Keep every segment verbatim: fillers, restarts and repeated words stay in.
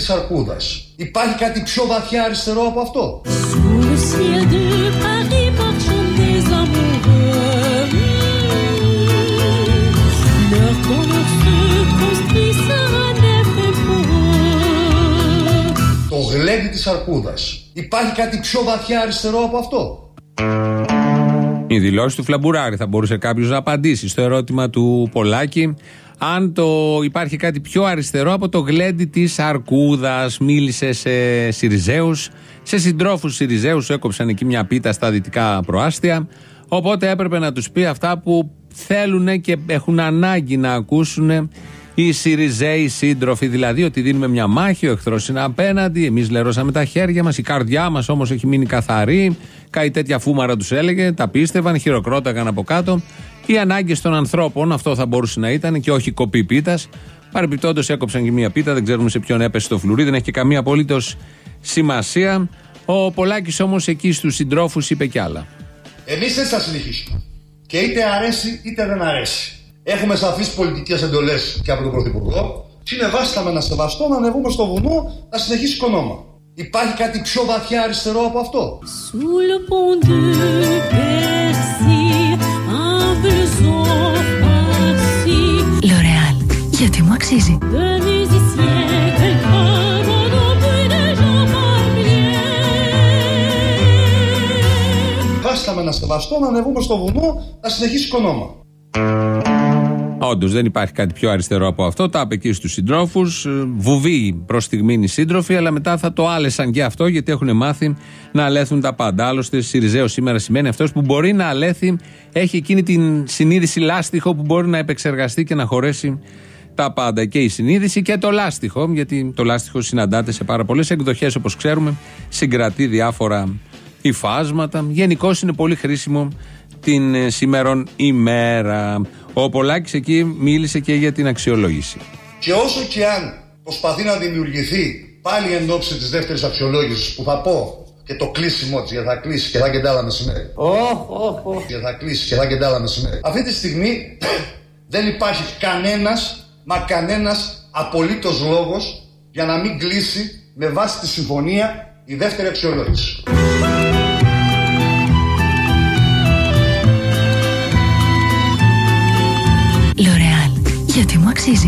της Αρκούδας. Υπάρχει κάτι πιο βαθιά αριστερό από αυτό? Το γλέντι της Αρκούδας. Υπάρχει κάτι πιο βαθιά αριστερό από αυτό? Η δηλώση του Φλαμπουράρη. Θα μπορούσε κάποιος να απαντήσει στο ερώτημα του Πολάκη αν το υπάρχει κάτι πιο αριστερό από το γλέντι της Αρκούδας. Μίλησε σε Συριζέους, σε συντρόφους Συριζέους, έκοψαν εκεί μια πίτα στα δυτικά προάστια, οπότε έπρεπε να τους πει αυτά που θέλουν και έχουν ανάγκη να ακούσουν οι Συριζέοι σύντροφοι, δηλαδή ότι δίνουμε μια μάχη, ο εχθρός είναι απέναντι, εμείς λερώσαμε τα χέρια μας, η καρδιά μας όμως έχει μείνει καθαρή. Κάτι τέτοια φούμαρα τους έλεγε, τα πίστευαν, χειροκρόταγαν από κάτω. Οι ανάγκες των ανθρώπων, αυτό θα μπορούσε να ήταν και όχι κοπή πίτας. Παρεμπιπτόντως έκοψαν και μία πίτα, δεν ξέρουμε σε ποιον έπεσε το φλουρί, δεν έχει και καμία απολύτως σημασία. Ο Πολάκης όμως εκεί στους συντρόφους είπε κι άλλα. Εμείς δεν θα συνεχίσουμε. Και είτε αρέσει είτε δεν αρέσει. Έχουμε σαφείς πολιτικές εντολές και από τον Πρωθυπουργό. Συνεβάσταμε να σεβαστώ, να ανεβούμε στο βουνό, να συνεχίσει οικονόμα. Υπάρχει κάτι πιο βαθιά αριστερό από αυτό? L'Oréal, γιατί μου αξίζει. Βάσταμε να σεβαστώ, να ανεβούμε στο βουνό, να συνεχίσει οικονόμα. Όντως δεν υπάρχει κάτι πιο αριστερό από αυτό. Τα είπε εκεί στους συντρόφους. Βουβή προς στιγμήν οι σύντροφοι, αλλά μετά θα το άλεσαν και αυτό, γιατί έχουν μάθει να αλέθουν τα πάντα. Άλλωστε, Συριζέος σήμερα σημαίνει αυτός που μπορεί να αλέθει, έχει εκείνη την συνείδηση λάστιχο που μπορεί να επεξεργαστεί και να χωρέσει τα πάντα. Και η συνείδηση και το λάστιχο, γιατί το λάστιχο συναντάται σε πάρα πολλές εκδοχές, όπως ξέρουμε, συγκρατεί διάφορα υφάσματα. Γενικώς είναι πολύ χρήσιμο την σήμερον ημέρα. Ο Πολάκης εκεί μίλησε και για την αξιολόγηση. Και όσο και αν προσπαθεί να δημιουργηθεί πάλι εν ώψη της δεύτερης αξιολόγησης, που θα πω και το κλείσιμο της, γιατί θα κλείσει και θα και τ' άλλα μεσημέρι. Oh, oh, oh. Και θα κλείσει και θα και τ' άλλα μεσημέρι. Αυτή τη στιγμή δεν υπάρχει κανένας, μα κανένας απολύτως λόγος για να μην κλείσει με βάση τη συμφωνία η δεύτερη αξιολόγηση. L'Oréal, γιατί μου αξίζει.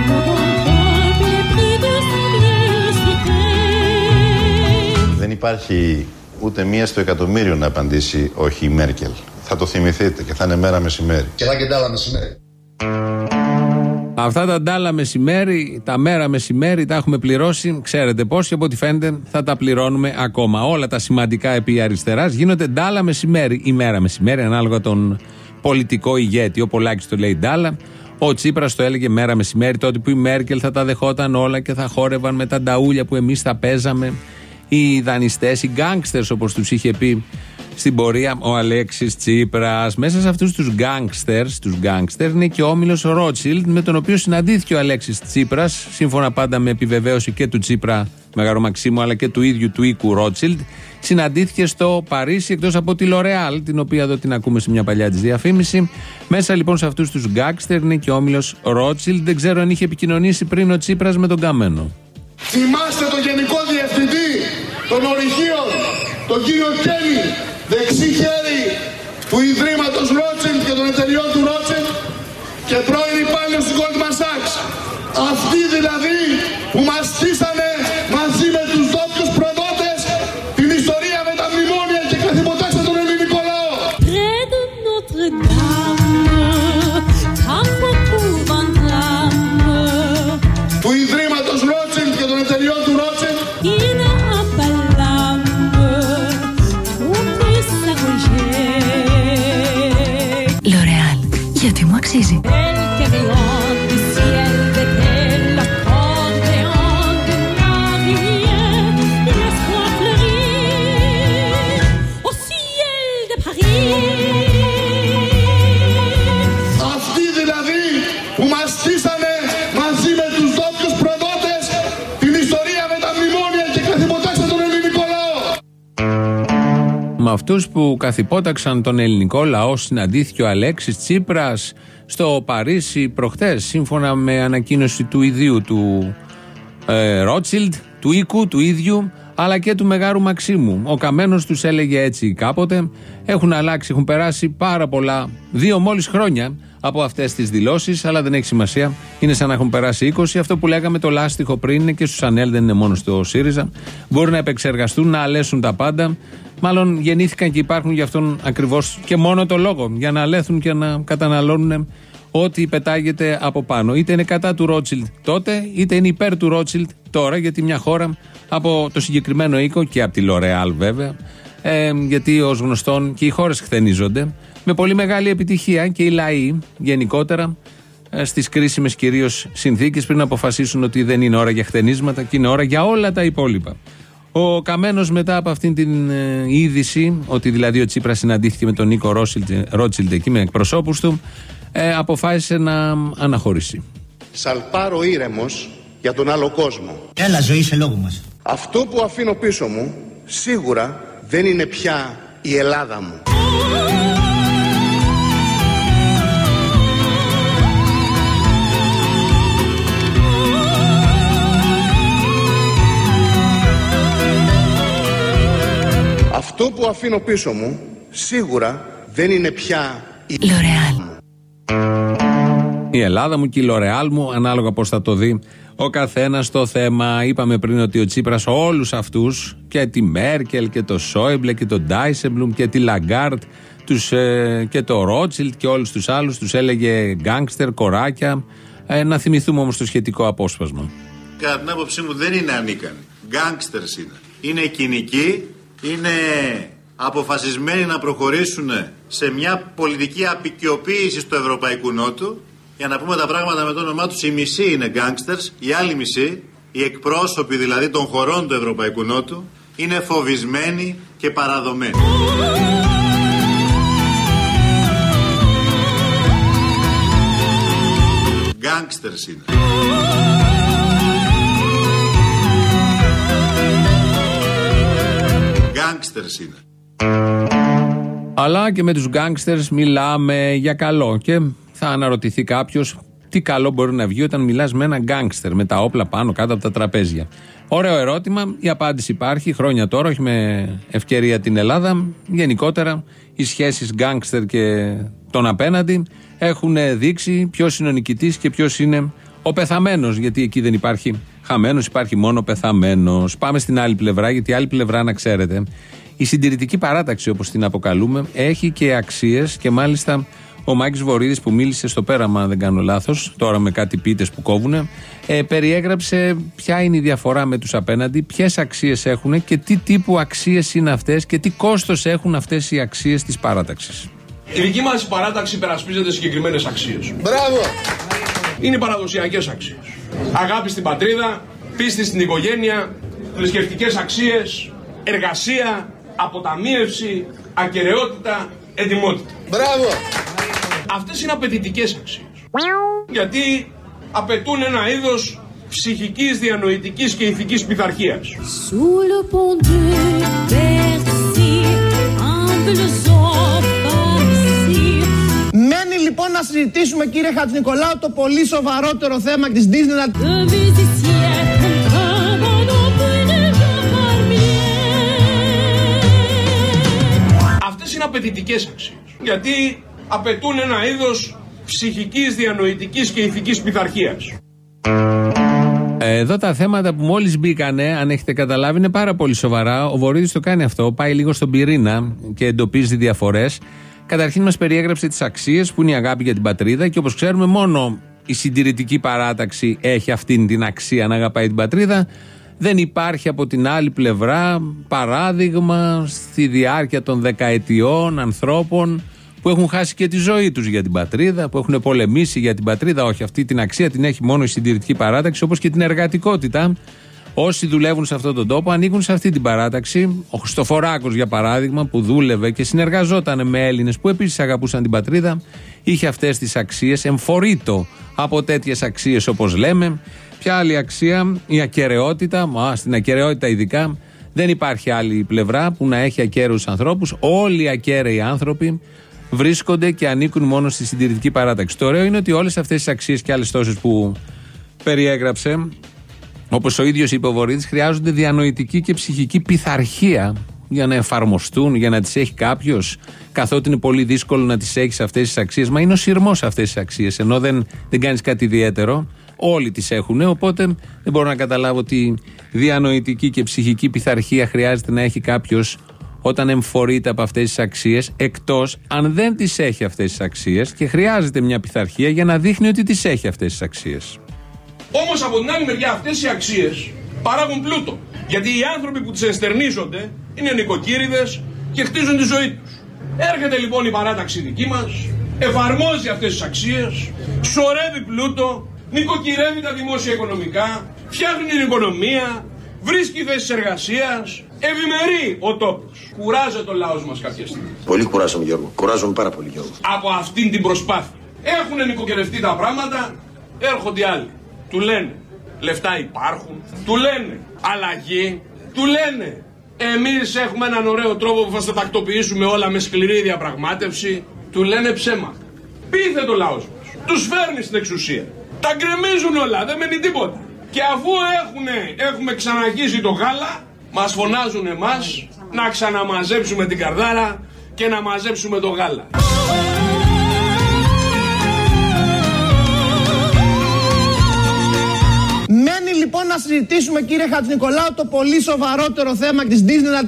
Δεν υπάρχει ούτε μία στο εκατομμύριο να απαντήσει όχι η Μέρκελ. Θα το θυμηθείτε και θα είναι μέρα μεσημέρι. Και θα και τ' άλλα μεσημέρι. Αυτά τα ντάλα μεσημέρι, τα μέρα μεσημέρι τα έχουμε πληρώσει, ξέρετε πώς, και από ό,τι φαίνεται θα τα πληρώνουμε ακόμα. Όλα τα σημαντικά επί αριστεράς γίνονται ντάλα μεσημέρι ή μέρα μεσημέρι, ανάλογα τον πολιτικό ηγέτη. Ο Πολάκης το λέει ντάλα, ο Τσίπρας το έλεγε μέρα μεσημέρι, τότε που η Μέρκελ θα τα δεχόταν όλα και θα χόρευαν με τα νταούλια που εμείς θα παίζαμε. Οι δανειστές, οι γκάνγκστερς όπως τους είχε πει στην πορεία ο Αλέξης Τσίπρας. Μέσα σε αυτούς τους γκάνγκστερς, τους γκάνγκστερ είναι και ο όμιλος Ρότσιλντ, με τον οποίο συναντήθηκε ο Αλέξης Τσίπρας, σύμφωνα πάντα με επιβεβαίωση και του Τσίπρα Μεγαρό Μαξίμου, αλλά και του ίδιου του οίκου Ρότσιλντ. Συναντήθηκε στο Παρίσι, εκτός από τη L'Oréal, την οποία εδώ την ακούμε σε μια παλιά της διαφήμιση. Μέσα λοιπόν σε αυτούς τους γκάνγκστερ είναι και ο όμιλος Ρότσιλντ. Δεν ξέρω αν είχε επικοινωνήσει πριν ο Τσίπρας με τον Καμένο. Θυμάστε τον Γενικό Διευθυντή των Ορυχείων, τον κύριο Κένι, δεξί χέρι του Ιδρύματος Ρότσιλντ και των εταιριών του Ρότσιλντ και πρώην υπάλληλος του Goldman Sachs. Αυτοί δηλαδή που μας στήσανε μαζί με τους ντόπιους προδότες την ιστορία με τα μνημόνια και καθυποτάξαν τον ελληνικό λαό. Του Ιδρύματος Ρότσιλντ και των εταιριών του Ρότσιλντ. L'Oréal, γιατί μου αξίζει. Αυτοί δηλαδή που μας στήσανε μαζί με τους ντόπιους προδότες την ιστορία με τα μνημόνια και καθυποτάξαν τον ελληνικό λαό. Με αυτούς που καθυπόταξαν τον ελληνικό λαό συναντήθηκε ο Αλέξης Τσίπρας στο Παρίσι προχτές, σύμφωνα με ανακοίνωση του ιδίου του ε, Ρότσιλντ, του οίκου, του ίδιου, αλλά και του Μεγάρου Μαξίμου. Ο Καμένος τους έλεγε έτσι κάποτε. Έχουν αλλάξει, έχουν περάσει πάρα πολλά, δύο μόλις χρόνια από αυτές τις δηλώσεις, αλλά δεν έχει σημασία. Είναι σαν να έχουν περάσει είκοσι. Αυτό που λέγαμε το λάστιχο πριν είναι και στους ΑΝΕΛ, δεν είναι μόνο στο ΣΥΡΙΖΑ. Μπορεί να επεξεργαστούν, να αλέσουν τα πάντα. Μάλλον γεννήθηκαν και υπάρχουν γι' αυτόν ακριβώς και μόνο το λόγο. Για να αλέθουν και να καταναλώνουν ό,τι πετάγεται από πάνω. Είτε είναι κατά του Ρότσιλντ τότε, είτε είναι υπέρ του Ρότσιλντ τώρα, γιατί μια χώρα από το συγκεκριμένο οίκο και από τη L'Oréal βέβαια, ε, γιατί ως γνωστόν και οι χώρες χθενίζονται με πολύ μεγάλη επιτυχία και οι λαοί γενικότερα ε, στις κρίσιμες κυρίως συνθήκες πριν αποφασίσουν ότι δεν είναι ώρα για χθενίσματα και είναι ώρα για όλα τα υπόλοιπα. Ο Καμένος μετά από αυτήν την ε, είδηση, ότι δηλαδή ο Τσίπρας συναντήθηκε με τον Νίκο Ρότσιλντ εκεί με εκπροσώπους του, ε, αποφάσισε να αναχωρήσει. Σαλπάρω ήρεμος για τον άλλο κόσμο. Έλα ζωή σε λόγο μας. Αυτό που αφήνω πίσω μου σίγουρα δεν είναι πια η Ελλάδα μου. Αυτό που αφήνω πίσω μου σίγουρα δεν είναι πια η L'Oréal. Η Ελλάδα μου και η L'Oréal μου, ανάλογα πώς θα το δει ο καθένας το θέμα. Είπαμε πριν ότι ο Τσίπρας όλους αυτούς, και τη Μέρκελ και το Σόιμπλε και τον Ντάισεμπλουμ και τη Λαγκάρτ τους, ε, και το Ρότσιλντ και όλους τους άλλους τους έλεγε γκάνγκστερ, κοράκια. Ε, να θυμηθούμε όμως το σχετικό απόσπασμα. Κατά την άποψή μου δεν είναι ανίκανοι. Γκάνγκστερς είναι. Είναι κοινικοί, είναι αποφασισμένοι να προχωρήσουν σε μια πολιτική απικιοποίηση του Ευρωπαϊκού Νότου. Για να πούμε τα πράγματα με το όνομά τους, η μισή είναι γκάνγκστερς, η άλλη μισή, οι εκπρόσωποι δηλαδή των χωρών του Ευρωπαϊκού Νότου, είναι φοβισμένοι και παραδομένοι. Γκάνγκστερς είναι. Γκάνγκστερς είναι. Αλλά και με τους γκάνγκστερς μιλάμε για καλό. Και θα αναρωτηθεί κάποιος τι καλό μπορεί να βγει όταν μιλάς με έναν γκάνγκστερ με τα όπλα πάνω κάτω από τα τραπέζια. Ωραίο ερώτημα. Η απάντηση υπάρχει χρόνια τώρα, όχι με ευκαιρία την Ελλάδα. Γενικότερα οι σχέσεις γκάνγκστερ και τον απέναντι έχουν δείξει ποιος είναι ο νικητής και ποιος είναι ο πεθαμένος. Γιατί εκεί δεν υπάρχει χαμένος, υπάρχει μόνο πεθαμένος. Πάμε στην άλλη πλευρά, γιατί η άλλη πλευρά, να ξέρετε, η συντηρητική παράταξη όπως την αποκαλούμε έχει και αξίες, και μάλιστα ο Μάκης Βορίδης που μίλησε στο Πέραμα, αν δεν κάνω λάθος, τώρα με κάτι πίτες που κόβουνε, ε, περιέγραψε ποια είναι η διαφορά με τους απέναντι, ποιες αξίες έχουν και τι τύπου αξίες είναι αυτές και τι κόστος έχουν αυτές οι αξίες της παράταξης. Η δική μας παράταξη υπερασπίζεται συγκεκριμένες αξίες. Μπράβο! Είναι παραδοσιακές αξίες. Αγάπη στην πατρίδα, πίστη στην οικογένεια, θρησκευτικές αξίες, εργασία, αποταμίευση, ακεραιότητα, ετοιμότητα. Μπράβο! Αυτές είναι απαιτητικές αξίες. Γιατί απαιτούν ένα είδος ψυχικής, διανοητικής και ηθικής πειθαρχίας. Μένει λοιπόν να συζητήσουμε, κύριε Χατζηνικολάου, το πολύ σοβαρότερο θέμα της Disneyland. Αυτές είναι απαιτητικές αξίες. Γιατί απαιτούν ένα είδος ψυχικής, διανοητικής και ηθικής πειθαρχίας. Εδώ τα θέματα που μόλις μπήκανε, αν έχετε καταλάβει, είναι πάρα πολύ σοβαρά. Ο Βορίδης το κάνει αυτό, πάει λίγο στον πυρήνα και εντοπίζει διαφορές. Καταρχήν μας περιέγραψε τις αξίες που είναι η αγάπη για την πατρίδα, και όπως ξέρουμε μόνο η συντηρητική παράταξη έχει αυτήν την αξία να αγαπάει την πατρίδα. Δεν υπάρχει από την άλλη πλευρά παράδειγμα στη διάρκεια των δεκαετιών ανθρώπων που έχουν χάσει και τη ζωή τους για την πατρίδα, που έχουν πολεμήσει για την πατρίδα. Όχι, αυτή την αξία την έχει μόνο η συντηρητική παράταξη, όπως και την εργατικότητα. Όσοι δουλεύουν σε αυτόν τον τόπο ανήκουν σε αυτή την παράταξη. Ο Χριστοφοράκος, για παράδειγμα, που δούλευε και συνεργαζόταν με Έλληνες που επίσης αγαπούσαν την πατρίδα, είχε αυτές τις αξίες, εμφορείτο από τέτοιες αξίες όπως λέμε. Ποια άλλη αξία? Η ακεραιότητα. Μα, στην ακεραιότητα ειδικά δεν υπάρχει άλλη πλευρά που να έχει ακέραιους ανθρώπους. Όλοι οι ακέραιοι άνθρωποι βρίσκονται και ανήκουν μόνο στη συντηρητική παράταξη. Το ωραίο είναι ότι όλες αυτές τις αξίες και άλλες τόσες που περιέγραψε Όπως ο ίδιος είπε ο Βορίδης, χρειάζονται διανοητική και ψυχική πειθαρχία για να εφαρμοστούν, για να τις έχει κάποιος, καθότι είναι πολύ δύσκολο να τις έχεις αυτές τις αξίες. Μα είναι ο σειρμός αυτές τις αξίες, ενώ δεν, δεν κάνεις κάτι ιδιαίτερο. Όλοι τις έχουν, οπότε δεν μπορώ να καταλάβω τι διανοητική και ψυχική πειθαρχία χρειάζεται να έχει κάποιος όταν εμφορείται από αυτές τις αξίες, εκτός αν δεν τις έχει αυτές τις αξίες και χρειάζεται μια πειθαρχία για να δείχνει ότι τις έχει αυτές τις αξίες. Όμως από την άλλη μεριά αυτές οι αξίες παράγουν πλούτο. Γιατί οι άνθρωποι που τις ενστερνίζονται είναι νοικοκύριδες και χτίζουν τη ζωή τους. Έρχεται λοιπόν η παράταξη δική μας, εφαρμόζει αυτές τις αξίες, σωρεύει πλούτο, νοικοκυρεύει τα δημόσια οικονομικά, φτιάχνει την οικονομία, βρίσκει θέσεις εργασίας, ευημερεί ο τόπος. Κουράζεται ο λαός μας κάποια στιγμή. Πολύ κουράζομαι, Γιώργο. Κουράζομαι πάρα πολύ, Γιώργο. Από αυτήν την προσπάθεια. Έχουν νοικοκυρευτεί τα πράγματα, έρχονται οι άλλοι. Του λένε λεφτά υπάρχουν, του λένε αλλαγή, του λένε εμείς έχουμε έναν ωραίο τρόπο που θα στα τακτοποιήσουμε όλα με σκληρή διαπραγμάτευση, του λένε ψέματα. Πείθε το λαός μας, τους φέρνει στην εξουσία, τα γκρεμίζουν όλα, δεν μένει τίποτα. Και αφού έχουνε, έχουμε ξαναγήσει το γάλα, μας φωνάζουν εμάς να ξαναμαζέψουμε την καρδάρα και να μαζέψουμε το γάλα. Μένει λοιπόν να συζητήσουμε, κύριε Χατζηνικολάου, το πολύ σοβαρότερο θέμα της Disneyland.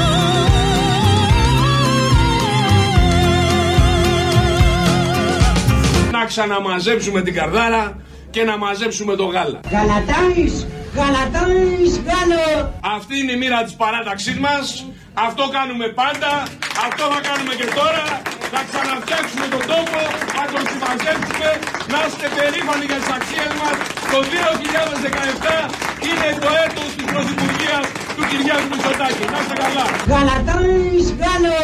Να ξαναμαζέψουμε την καρδάρα και να μαζέψουμε το γάλα. Γαλατάις, γαλατάις, γάλο. Αυτή είναι η μοίρα της παράταξής μας. Αυτό κάνουμε πάντα. Αυτό θα κάνουμε και τώρα. Θα ξαναφτιάξουμε τον τόπο. Θα τον συμμαζέψουμε. Να είστε περήφανοι για τις αξίες μας. Το δύο χιλιάδες δεκαεπτά είναι το έτος της πρωθυπουργίας του Κυριάκου Μητσοτάκη. Να είστε καλά. Γαλατάις, γάλο.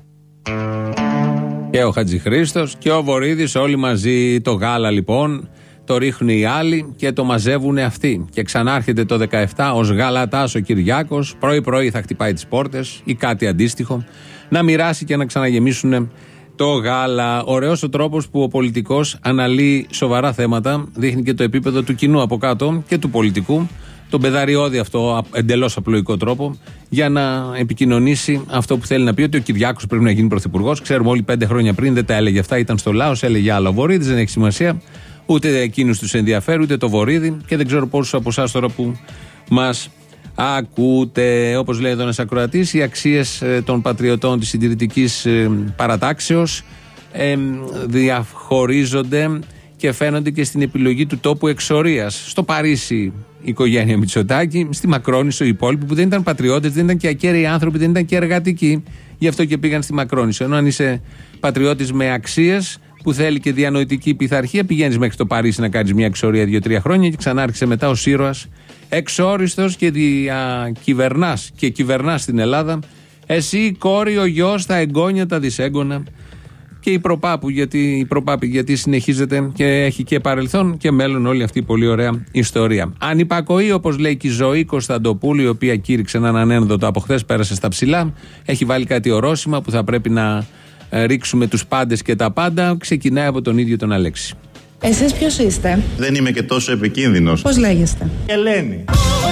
Και ο Χατζηχρήστος και ο Βορίδης όλοι μαζί. Το γάλα λοιπόν το ρίχνουν οι άλλοι και το μαζεύουν αυτοί. Και ξανάρχεται το δεκαεπτά ως γαλατάς ο Κυριάκος, πρωί-πρωί θα χτυπάει τις πόρτες ή κάτι αντίστοιχο, να μοιράσει και να ξαναγεμίσουν το γάλα. Ωραίος ο τρόπος που ο πολιτικός αναλύει σοβαρά θέματα, δείχνει και το επίπεδο του κοινού από κάτω και του πολιτικού, τον πεδαριώδη αυτό εντελώς απλοϊκό τρόπο, για να επικοινωνήσει αυτό που θέλει να πει, ότι ο Κυριάκος πρέπει να γίνει πρωθυπουργός. Ξέρουμε όλοι πέντε χρόνια πριν δεν τα έλεγε αυτά, ήταν στο Λάος, έλεγε άλλα. Ο Βορίδης δεν έχει σημασία. Ούτε εκείνους τους ενδιαφέρει, ούτε το Βορίδη, και δεν ξέρω πόσους από εσάς τώρα που μας ακούτε. Όπως λέει εδώ ένας ακροατής, οι αξίες των πατριωτών της συντηρητικής παρατάξεως ε, διαχωρίζονται και φαίνονται και στην επιλογή του τόπου εξορίας. Στο Παρίσι η οικογένεια Μητσοτάκη, στη Μακρόνισσο οι υπόλοιποι που δεν ήταν πατριώτες, δεν ήταν και ακέραιοι άνθρωποι, δεν ήταν και εργατικοί, γι' αυτό και πήγαν στη Μακρόνισσο. Ενώ αν είσαι πατριώτης με αξίες, που θέλει και διανοητική πειθαρχία, πηγαίνεις μέχρι το Παρίσι να κάνεις μια εξορία δύο-τρία χρόνια και ξανάρχισε μετά ως ήρωας εξόριστος και διακυβερνάς και κυβερνάς στην Ελλάδα. Εσύ, η κόρη, ο γιος, τα εγγόνια, τα δυσέγγωνα και η προπάπου, γιατί, η προπάπη, γιατί συνεχίζεται και έχει και παρελθόν και μέλλον όλη αυτή η πολύ ωραία ιστορία. Ανυπακοή, όπως λέει και η Ζωή Κωνσταντοπούλου, η οποία κήρυξε έναν ανένδοτο από χθες, πέρασε στα ψηλά, έχει βάλει κάτι ορόσημα που θα πρέπει να ρίξουμε τους πάντες και τα πάντα. Ξεκινάει από τον ίδιο τον Αλέξη. Εσείς ποιος είστε? Δεν είμαι και τόσο επικίνδυνος. Πώς λέγεστε? Ελένη.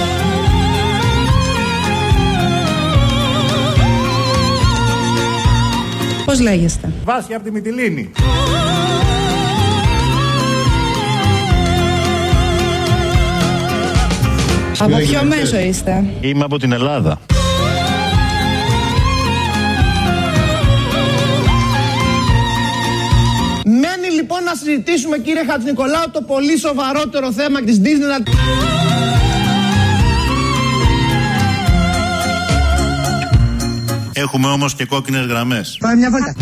Πώς λέγεστε? Βάσια από τη Μυτιλήνη. Από ποιο μέσο είστε? Είμαι από την Ελλάδα. Μένει λοιπόν να συζητήσουμε, κύριε Χατζηνικολάου, το πολύ σοβαρότερο θέμα της Disneyland. Έχουμε όμως και κόκκινες γραμμές. Πάμε μια βόλτα.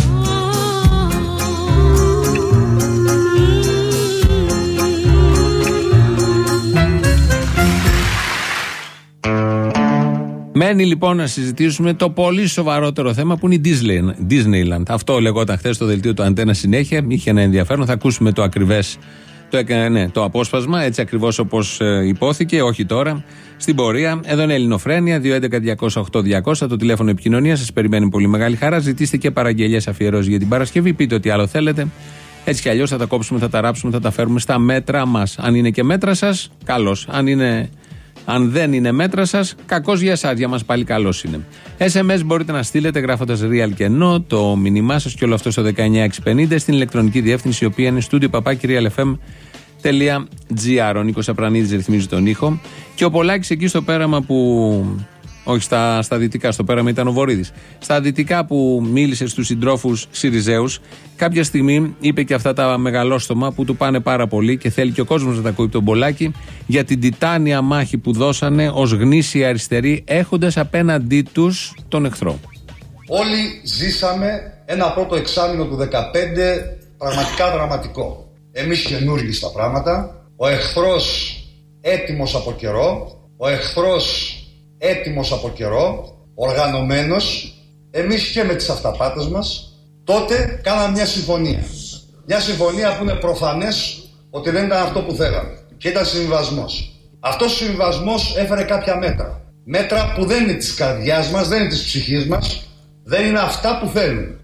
Μένει λοιπόν να συζητήσουμε το πολύ σοβαρότερο θέμα που είναι η Disneyland. Αυτό λεγόταν χθες στο δελτίο του Αντένα συνέχεια. Είχε ένα ενδιαφέρον. Θα ακούσουμε το ακριβές, το, ναι, το απόσπασμα, έτσι ακριβώς όπως ε, υπόθηκε, όχι τώρα, στην πορεία. Εδώ είναι Ελληνοφρένεια, δύο έντεκα διακόσια οκτώ διακόσια, το τηλέφωνο επικοινωνίας. Σας περιμένει πολύ μεγάλη χαρά. Ζητήστε και παραγγελίες, αφιερώσεις για την Παρασκευή. Πείτε ό,τι άλλο θέλετε. Έτσι κι αλλιώς θα τα κόψουμε, θα τα ράψουμε, θα τα φέρουμε στα μέτρα μας. Αν είναι και μέτρα σας, καλώς. Αν είναι Αν δεν είναι μέτρα σας, κακώς για εσάς, για μας πάλι καλώς είναι. ες εμ ες μπορείτε να στείλετε γράφοντας real και no το μήνυμά σας και όλο αυτό στο δεκαεννιά εξακόσια πενήντα στην ηλεκτρονική διεύθυνση, η οποία είναι studio παπάκι real εφ εμ τελεία τζι άρ. Ο Νίκος Απρανίδης ρυθμίζει τον ήχο και ο Πολάκης εκεί στο πέραμα που... Όχι στα, στα δυτικά, στο πέραμα ήταν ο Βορίδης. Στα δυτικά που μίλησε στους συντρόφους Συριζέους, κάποια στιγμή είπε και αυτά τα μεγαλόστομα που του πάνε πάρα πολύ και θέλει και ο κόσμος να τα ακούει τον Πολάκη, για την τιτάνια μάχη που δώσανε ως γνήσιοι αριστεροί, έχοντας απέναντί τους τον εχθρό. Όλοι ζήσαμε ένα πρώτο εξάμηνο του δεκαπέντε πραγματικά δραματικό. Εμείς καινούργοι στα πράγματα, ο εχθρός έτοιμος από καιρό, ο εχθρός έτοιμος από καιρό, οργανωμένος, εμείς και με τις αυταπάτες μας, τότε κάναμε μια συμφωνία. Μια συμφωνία που είναι προφανές ότι δεν ήταν αυτό που θέλαμε. Και ήταν συμβιβασμός. Αυτός ο συμβιβασμός έφερε κάποια μέτρα. Μέτρα που δεν είναι της καρδιάς μας, δεν είναι της ψυχής μας, δεν είναι αυτά που θέλουμε.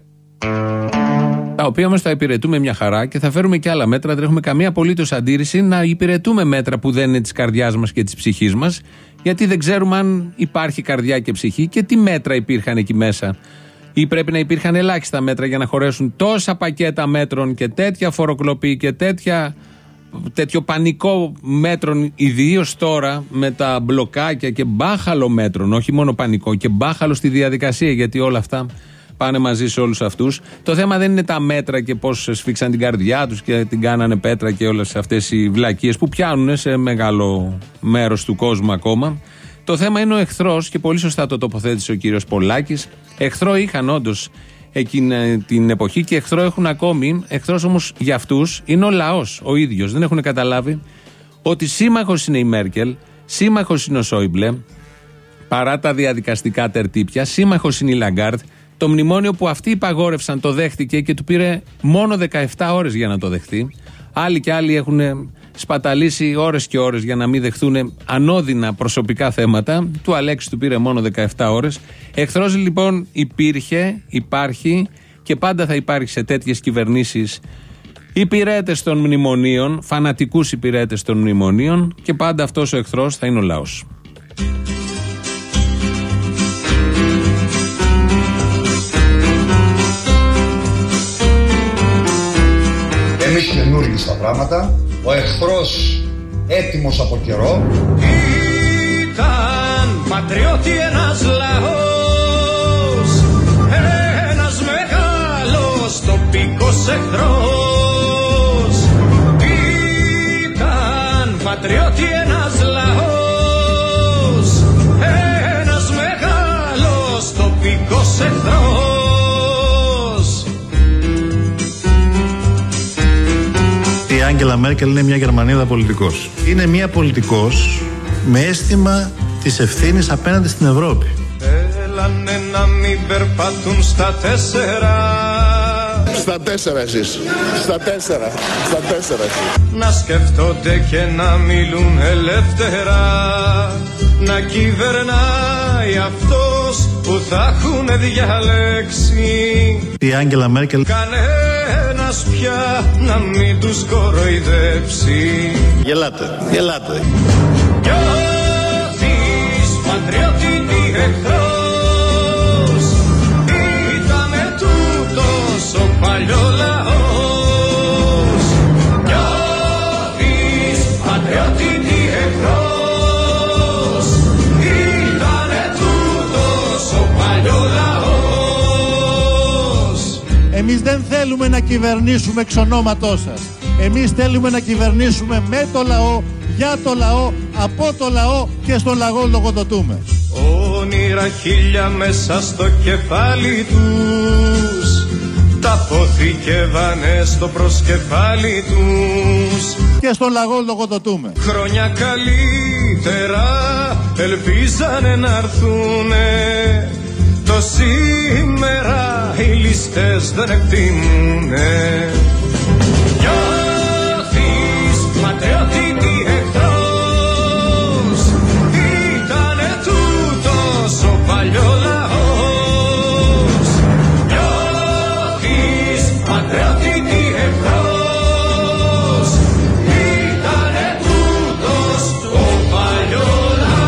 Τα οποία όμως τα υπηρετούμε μια χαρά και θα φέρουμε και άλλα μέτρα. Δεν έχουμε καμία απολύτως αντίρρηση να υπηρετούμε μέτρα που δεν είναι της καρδιάς μας και της ψυχής μας, γιατί δεν ξέρουμε αν υπάρχει καρδιά και ψυχή και τι μέτρα υπήρχαν εκεί μέσα. Ή πρέπει να υπήρχαν ελάχιστα μέτρα για να χωρέσουν τόσα πακέτα μέτρων και τέτοια φοροκλοπή και τέτοια, τέτοιο πανικό μέτρων, ιδίως τώρα με τα μπλοκάκια και μπάχαλο μέτρων. Όχι μόνο πανικό, και μπάχαλο στη διαδικασία, γιατί όλα αυτά πάνε μαζί σε όλους αυτούς. Το θέμα δεν είναι τα μέτρα και πώς σφίξαν την καρδιά τους και την κάνανε πέτρα και όλες αυτές οι βλακίες που πιάνουν σε μεγάλο μέρος του κόσμου ακόμα. Το θέμα είναι ο εχθρός, και πολύ σωστά το τοποθέτησε ο κύριος Πολάκης. Εχθρό είχαν όντως εκείνη την εποχή και εχθρό έχουν ακόμη. Εχθρός όμως για αυτούς είναι ο λαός ο ίδιος. Δεν έχουν καταλάβει ότι σύμμαχος είναι η Μέρκελ, σύμμαχος είναι ο Σόιμπλε, παρά τα διαδικαστικά τερτύπια, σύμμαχος είναι η Λαγκάρτ. Το μνημόνιο που αυτοί υπαγόρευσαν το δέχτηκε και του πήρε μόνο δεκαεπτά ώρες για να το δεχτεί. Άλλοι και άλλοι έχουν σπαταλήσει ώρες και ώρες για να μην δεχθούν ανώδυνα προσωπικά θέματα. Του Αλέξη του πήρε μόνο δεκαεπτά ώρες. Εχθρός λοιπόν υπήρχε, υπάρχει και πάντα θα υπάρχει σε τέτοιες κυβερνήσεις υπηρέτες των μνημονίων, φανατικούς υπηρέτες των μνημονίων, και πάντα αυτός ο εχθρός θα είναι ο λαός. Εμείς καινούργοι στα πράγματα, ο εχθρός έτοιμος από καιρό. Ήταν πατριώτη ένας λαός, ένας μεγάλος τοπικός εχθρός. Ήταν πατριώτη ένας λαός, ένας μεγάλος τοπικός εχθρός. Η Άγγελα Μέρκελ είναι μια Γερμανίδα πολιτικός. Είναι μια πολιτικός με αίσθημα της ευθύνης απέναντι στην Ευρώπη. Θέλανε να μην περπατούν στα τέσσερα. Στα τέσσερα εσείς. Στα τέσσερα. Στα τέσσερα εσείς. Να σκεφτόνται και να μιλούν ελεύθερα. Να κυβερνάει αυτός που θα έχουν διαλέξει. Η Άγγελα Μέρκελ. Κανένας πια να μην τους κοροϊδέψει. Γελάτε, γελάτε. Κι όθης πατριώτη εχθρός ήτανε τούτος ο παλιό λαός. Κι όθης πατριώτη εχθρός ήτανε τούτος ο παλιό λαός. Εμείς δεν θέλουμε να κυβερνήσουμε εξ ονόματός σας. Εμείς θέλουμε να κυβερνήσουμε με το λαό, για το λαό, από το λαό και στον λαό λογοδοτούμε. Όνειρα χίλια μέσα στο κεφάλι τους, τα αποθηκεύανε στο προσκεφάλι τους. Και στον λαό λογοδοτούμε. Χρόνια καλύτερα ελπίζανε να έρθουνε, το σήμερα οι ληστές δεν εκτιμουνε. Νιώθεις πατριώτη εχθρός, ήτανε τούτος ο παλιό λαός. Νιώθεις πατριώτη εχθρός, ήτανε τούτος ο παλιό λαός.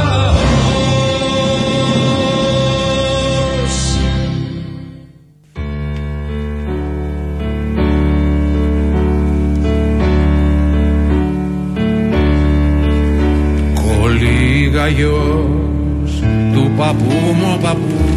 λίγα γιος του παππού μου ο παππούς,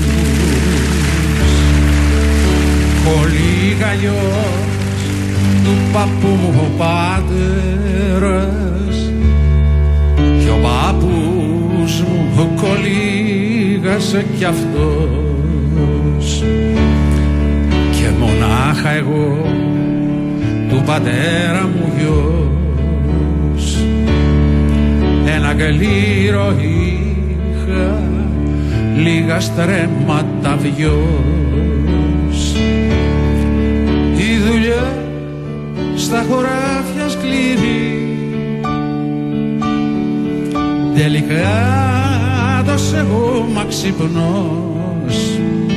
κολίγα γιος του παππού μου ο πατέρας, κι ο παππούς μου κολίγασε κι αυτός, και μονάχα εγώ του πατέρα μου γιος ένα γλύρο είχα, λίγα στρέμματα βιός. Η δουλειά στα χωράφια σκληρή, τελικά δώσε εγώ μα ξυπνός,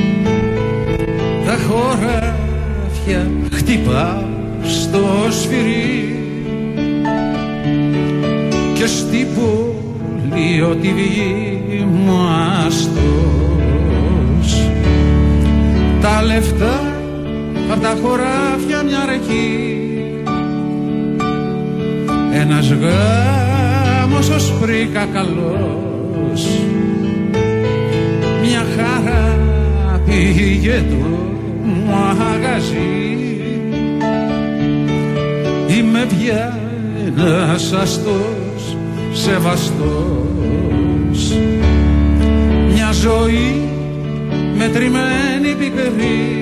τα χωράφια χτυπάω στο σφυρί και στην πόλη ότι βγει μαστός, τα λεφτά απ' τα χωράφια μια ρεκή, ένας γάμος ως πρίκα καλός, μια χαρά πήγε το μαγαζί, είμαι πια ένας αστός σεβαστός, μια ζωή μετρημένη πικρή.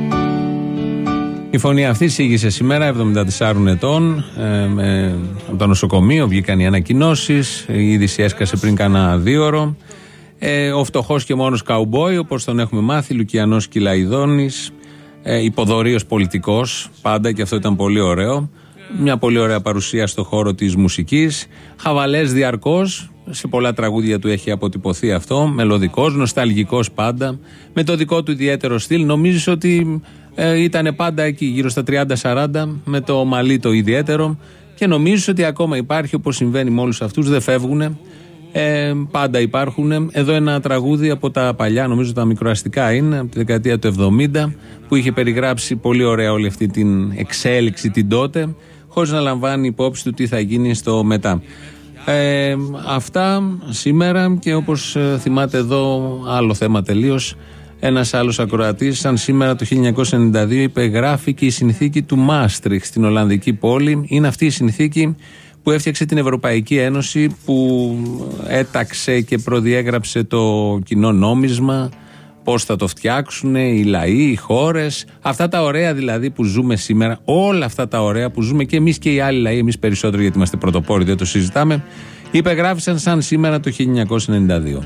Η φωνή αυτή σήγησε σήμερα, εβδομήντα τεσσάρων ετών, ε, με, από το νοσοκομείο, βγήκαν οι ανακοινώσεις, η είδηση έσκασε πριν κάνα δύο ώρο. Ε, ο φτωχός και μόνος καουμπόι, όπως τον έχουμε μάθει, Λουκιανός Κυλαϊδόνης, ε, υποδωρείος πολιτικός, πάντα, και αυτό ήταν πολύ ωραίο. Μια πολύ ωραία παρουσία στο χώρο της μουσικής. Χαβαλές διαρκώς, σε πολλά τραγούδια του έχει αποτυπωθεί αυτό. Μελωδικός, νοσταλγικός πάντα, με το δικό του ιδιαίτερο στυλ. Νομίζεις ότι ε, ήταν πάντα εκεί, γύρω στα τριάντα σαράντα, με το μαλλί το ιδιαίτερο. Και νομίζεις ότι ακόμα υπάρχει, όπως συμβαίνει με όλους αυτούς, δεν φεύγουνε. Ε, πάντα υπάρχουν. Εδώ ένα τραγούδι από τα παλιά, νομίζω τα μικροαστικά είναι, από τη δεκαετία του εβδομήντα, που είχε περιγράψει πολύ ωραία όλη αυτή την εξέλιξη την τότε, χωρίς να λαμβάνει υπόψη του τι θα γίνει στο μετά. Ε, αυτά σήμερα, και όπως θυμάται εδώ άλλο θέμα τελείως, ένας άλλος ακροατής, σαν σήμερα το χίλια εννιακόσια ενενήντα δύο υπεγράφει και η συνθήκη του Μάστριχτ στην Ολλανδική πόλη. Είναι αυτή η συνθήκη που έφτιαξε την Ευρωπαϊκή Ένωση, που έταξε και προδιέγραψε το κοινό νόμισμα, πώς θα το φτιάξουν οι λαοί, οι χώρες, αυτά τα ωραία δηλαδή που ζούμε σήμερα, όλα αυτά τα ωραία που ζούμε και εμείς και οι άλλοι λαοί, εμείς περισσότερο γιατί είμαστε πρωτοπόροι, δεν το συζητάμε, υπεγράφησαν σαν σήμερα το χίλια εννιακόσια ενενήντα δύο.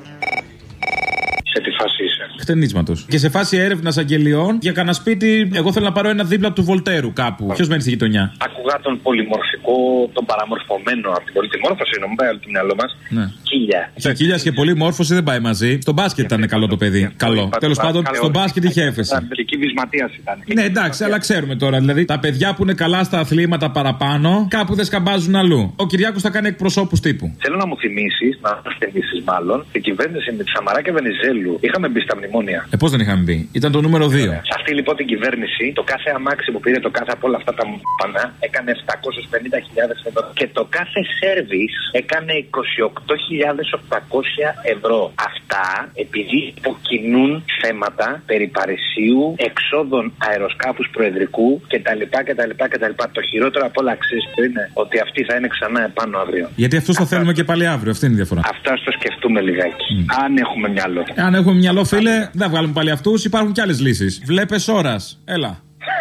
Σε τι φάση είσαι? Χτενίσματος. Και σε φάση έρευνας αγγελιών για κανένα σπίτι, εγώ θέλω να πάρω ένα δίπλα του Βολτέρου κάπου. Ποιος μένει στη γειτονιά? Άκουγα τον πολυμορφικό, τον παραμορφωμένο από την πολυμόρφωση, νομίζω, πάει όλο το μυαλό μας. Ναι. Κίλια. Και Κίλια και πολυμόρφωση δεν πάει μαζί. Στο μπάσκετ ήταν καλό το παιδί. Καλό. Τέλος πάντων, στο μπάσκετ είχε έφεση. Εκεί βυσματίας ήταν. Ναι, εντάξει, αλλά ξέρουμε τώρα. Δηλαδή, τα παιδιά που είναι καλά στα αθλήματα παραπάνω, κάπου δεν σκαμπάζουν αλλού. Ο Κυριάκος θα κάνει εκπροσώπους τύπου. Θέλω να μου θυμίσεις, να μας θυμίσεις μάλλον, την κυβέρνηση με τη Σαμαρά και Βενιζέλου είχαμε μπει στα μνημόνια. Ε, πώς δεν είχαμε μπει? Ήταν το νούμερο δύο. Σε αυτή λοιπόν την κυβέρνηση, το κάθε αμάξι που πήρε το κάθε από όλα αυτά τα μουπανά έκανε επτακόσιες πενήντα χιλιάδες ευρώ. Και το κάθε σέρβις έκανε είκοσι οκτώ χιλιάδες οκτακόσια ευρώ. Αυτά επειδή υποκινούν θέματα περί Παρισίου, εξόδων αεροσκάφους προεδρικού κτλ. κτλ, κτλ. Το χειρότερο από όλα αξίζει είναι ότι αυτοί θα είναι ξανά επάνω αύριο. Γιατί αυτούς θα θέλουμε και πάλι αύριο, αυτή είναι η διαφορά. Αυτά το σκεφτούμε λιγάκι. Mm. Αν έχουμε μυαλό. Αν έχουμε μυαλό, φίλε, δεν βγάλουμε πάλι αυτούς, υπάρχουν κι άλλες λύσεις. Βλέπες ώρας. Έλα.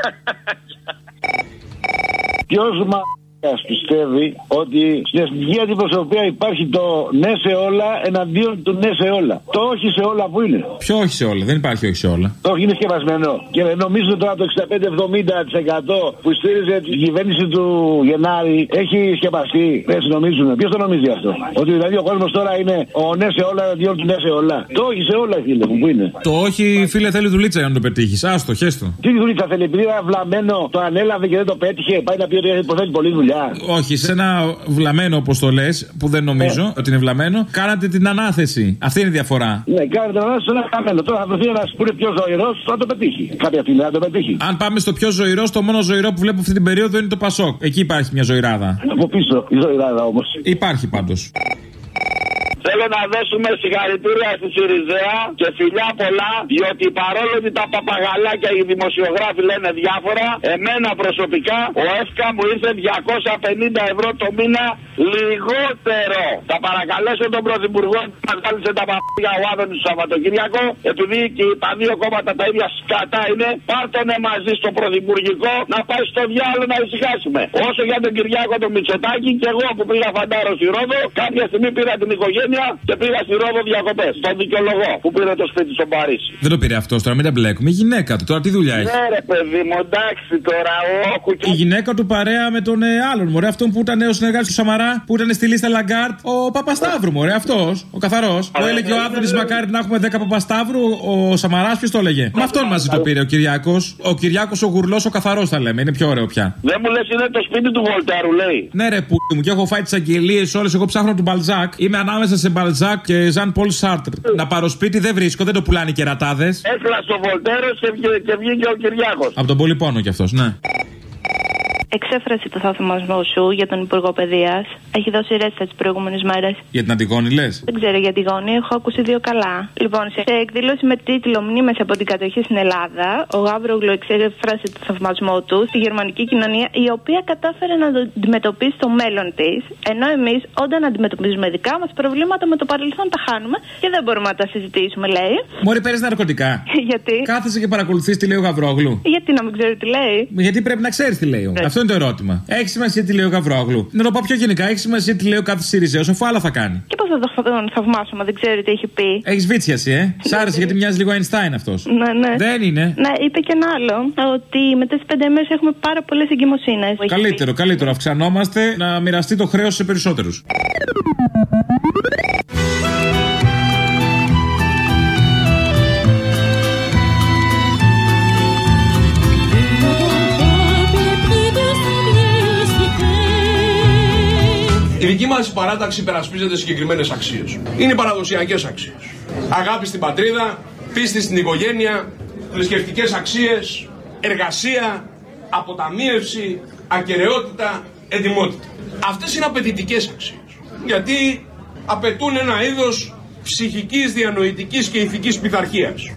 Ποιος μα... πιστεύει ότι στην εθνική αντιπροσωπεία υπάρχει το ναι σε όλα εναντίον του ναι σε όλα. Το όχι σε όλα που είναι. Ποιο όχι σε όλα? Δεν υπάρχει όχι σε όλα. Το όχι είναι σκεπασμένο. Και νομίζω τώρα το εξήντα πέντε εβδομήντα τοις εκατό που στήριζε την κυβέρνηση του Γενάρη έχει σκεπαστεί. Έτσι νομίζουν. Ποιος το νομίζει αυτό? Ότι δηλαδή ο κόσμος τώρα είναι ο ναι σε όλα εναντίον του ναι σε όλα. Το όχι σε όλα, φίλε μου, που είναι. Το όχι, φίλε, θέλει δουλίτσα για να το πετύχει. Άστο, χέστο. Τι δουλίτσα θέλει? Επειδή era βλαμμένο, το ανέλαβε και δεν το πέτυχε. Πάει να πει ότι υποθέτει πολύ δουλειά. Όχι, σε ένα βλαμμένο, όπως το λες, που δεν νομίζω ε. ότι είναι βλαμμένο, κάνατε την ανάθεση. Αυτή είναι η διαφορά. Ναι, κάνατε την ανάθεση σε ένα χαμένο. Τώρα θα βρεθεί ένας που είναι πιο ζωηρός, θα το πετύχει. Κάποια στιγμή θα το πετύχει. Αν πάμε στο πιο ζωηρό, το μόνο ζωηρό που βλέπω αυτή την περίοδο είναι το Πασόκ. Εκεί υπάρχει μια ζωηράδα. Από πίσω η ζωηράδα όμως. Υπάρχει πάντως. Θέλω να δώσουμε συγχαρητήρια στη Σιριζέα και φιλιά πολλά, διότι παρόλο ότι τα παπαγαλάκια οι δημοσιογράφοι λένε διάφορα, εμένα προσωπικά ο ΕΦΚΑ μου ήρθε διακόσια πενήντα ευρώ το μήνα λιγότερο. Θα παρακαλέσω τον Πρωθυπουργό να βγάλει τα παπαγαλάκια ο Άδωνης του Σαββατοκύριακο, επειδή και τα δύο κόμματα τα ίδια σκατά είναι, πάρτονε μαζί στο Πρωθυπουργικό να πάει στο διάλογο να ησυχάσουμε. Όσο για τον Κυριάκο τον Μητσοτάκη, και εγώ που πήγα φαντάρο στη Ρόδο, κάποια στιγμή πήρα την οικογένεια και πήγα στη Ρόδο διακοπές. Τον δικαιολογώ που πήρε το σπίτι στον Παρίσι. Δεν το πήρε αυτό τώρα, μην τα μπλέκουμε. Η γυναίκα του τώρα τι δουλειά έχει. Ναι, ρε παιδί μου, εντάξει τώρα. Όχου και... Η γυναίκα του παρέα με τον ε, άλλον, μωρέ, αυτόν που ήταν ο συνεργάτης του Σαμαρά, που ήταν στη λίστα Λαγκάρτ, ο Παπασταύρου, μωρέ, αυτός, ο καθαρός. Που έλεγε ο Άδωνης μακάρι να έχουμε δέκα Παπασταύρου, ο Σαμαράς ποιος το έλεγε. Με αυτόν μαζί το πήρε ο Κυριάκος. Ο Κυριάκος ο γουρλός, ο καθαρός θα λέμε, είναι πιο ωραίο πια. Δεν μου λες είναι το σπίτι του Βολτέρου, λέει. Ναι, ρε που μου, και έχω φάει τις αγγελίες όλες. Εγώ ψάχνω του Μπαλζάκ. Είμαι ανάμεσα σε Μπαλζάκ και Ζαν Πολ Σάρτρ. Να πάρω σπίτι δεν βρίσκω, δεν το πουλάνε οι κερατάδες. Έκλασε ο Βολτέρος και βγήκε ο Κυριάκος. Από τον Πολυπόνο κι αυτός, ναι. Εξέφρασε το θαυμασμό σου για τον Υπουργό Παιδείας. Έχει δώσει ρέστα τις προηγούμενες μέρες. Για την Αντιγόνη λες? Δεν ξέρω για την Αντιγόνη, έχω ακούσει δύο καλά. Λοιπόν, σε εκδήλωση με τίτλο Μνήμες από την κατοχή στην Ελλάδα, ο Γάβρογλου εξέφρασε το θαυμασμό του στη γερμανική κοινωνία, η οποία κατάφερε να αντιμετωπίσει το μέλλον της. Ενώ εμείς, όταν αντιμετωπίζουμε δικά μας προβλήματα με το παρελθόν, τα χάνουμε και δεν μπορούμε να τα συζητήσουμε, λέει. Μωρή, παίρνεις ναρκωτικά. Γιατί? Κάθεσαι και παρακολουθείς τι λέει ο Γαβρόγλου. Γιατί να μην ξέρω τι λέει. Γιατί πρέπει να ξέρεις τι λέει. Αυτό είναι το ερώτημα. Έχει σημασία τι λέει ο Γαβρόγλου. Να το πω πιο γενικά, έχει σημασία τι λέει ο κάθε Σιριζέος, αφού άλλα θα κάνει. Και πώς θα τον θαυμάσω, μα δεν ξέρω τι έχει πει. Έχει βίτσιαση, ε. Σ' άρεσε γιατί μοιάζει λίγο Αϊνστάιν αυτός. Ναι, ναι. Δεν είναι. Ναι, είπε και ένα άλλο. Ότι μετά τις πέντε μέρες έχουμε πάρα πολλές εγκυμοσύνες. Καλύτερο, καλύτερο. Αυξανόμαστε να μοιραστεί το χρέος σε περισσότερους. Η δική μας παράταξη υπερασπίζεται συγκεκριμένες αξίες. Είναι παραδοσιακές αξίες. Αγάπη στην πατρίδα, πίστη στην οικογένεια, θρησκευτικές αξίες, εργασία, αποταμίευση, ακεραιότητα, ετοιμότητα. Αυτές είναι απαιτητικές αξίες. Γιατί απαιτούν ένα είδος ψυχικής, διανοητικής και ηθικής πειθαρχίας.